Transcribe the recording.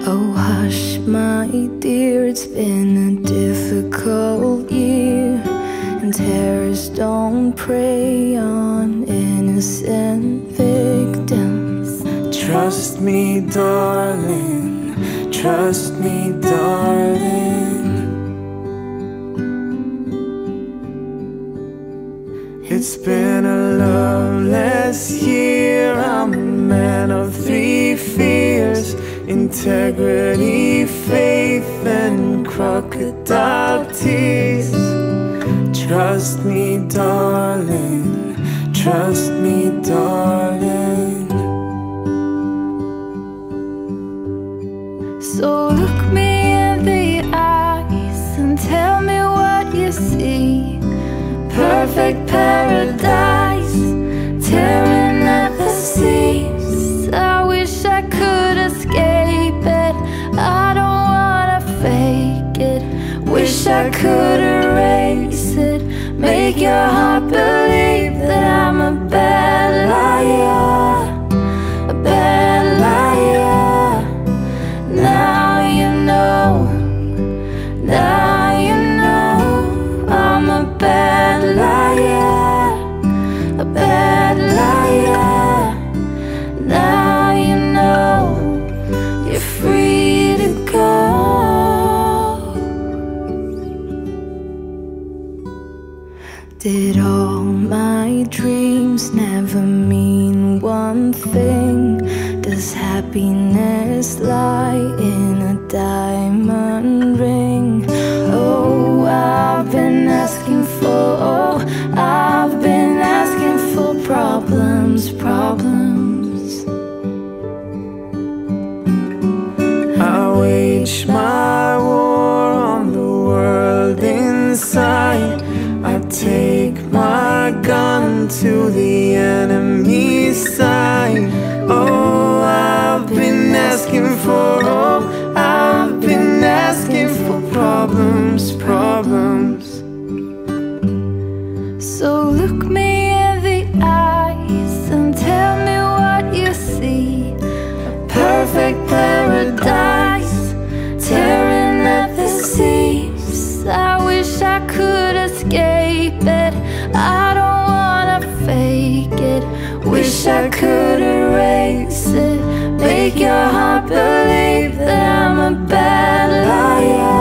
Oh hush, my dear, it's been a difficult year, and terrorists don't prey on innocent victims. Trust me, darling, trust me, darling. It's been a loveless year. I'm a man of three fears: integrity, faith, and crocodile tears. Trust me, darling, trust me, darling. So look me in the eyes and tell me what you see. Perfect paradise, tearing at the seams. I wish I could escape it, I don't wanna fake it. Wish I could erase it, make your heart believe that I'm a bad liar, a bad liar. Now you know, now you know I'm a bad liar, a bad liar. Now you know you're free to go. Did all my dreams never mean one thing? Does happiness lie in a diamond ring? Oh, I've been asking for, I've been asking for problems, problems. I wage my war on the world inside. I take my gun to the enemy's side. Oh, I've been asking for, I've been asking for problems, problems. So look me in the eyes and tell me what you see. A perfect paradise, tearing at the seams. I wish I could escape it, I don't wanna fake it. Wish I could erase it, make your heart believe that I'm a bad liar.